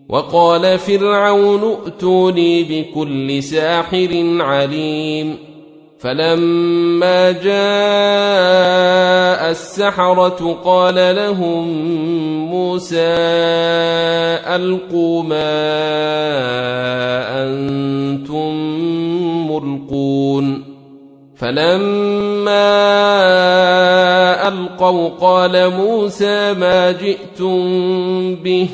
وقال فرعون ائتوني بكل ساحر عليم فلما جاء السحرة قال لهم موسى ألقوا ما أنتم ملقون فلما ألقوا قال موسى ما جئتم به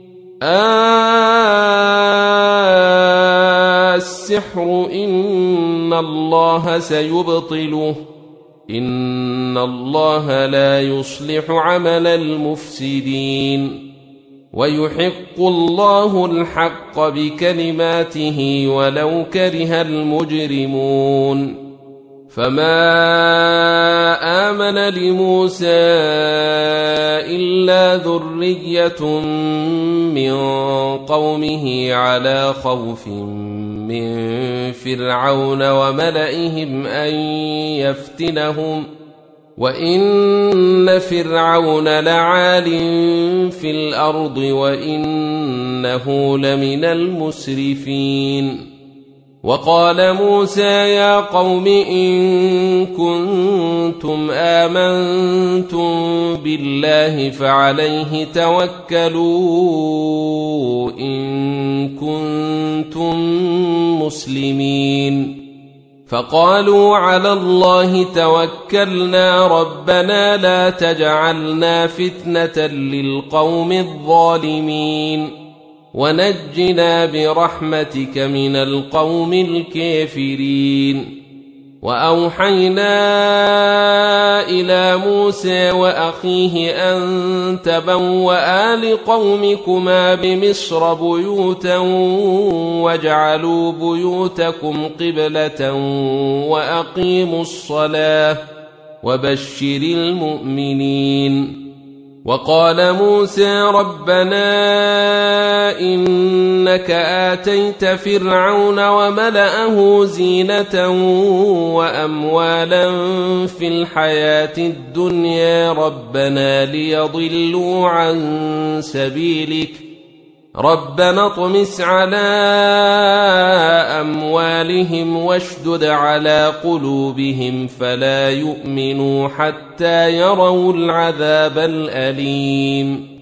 السحر إن الله سيبطله إن الله لا يصلح عمل المفسدين ويحق الله الحق بكلماته ولو كره المجرمون فما آمن لموسى إلا ذرية من قومه على خوف من فرعون وملئهم أن يفتنهم وإن فرعون لعال في الأرض وإنه لمن المسرفين وقال موسى يا قوم إن كنتم آمنتم بالله فعليه توكلوا إن كنتم مسلمين فقالوا على الله توكلنا ربنا لا تجعلنا فتنة للقوم الظالمين ونجنا برحمتك من القوم الكافرين وأوحينا إلى موسى وأخيه أن تبوأ لقومكما بمصر بيوتا واجعلوا بيوتكم قبلة وأقيموا الصلاة وبشر المؤمنين وقال موسى ربنا إنك آتيت فرعون وملأه زينة وأموالا في الحياة الدنيا ربنا ليضلوا عن سبيلك ربنا اطمس على أموالهم واشدد على قلوبهم فلا يؤمنوا حتى يروا العذاب الأليم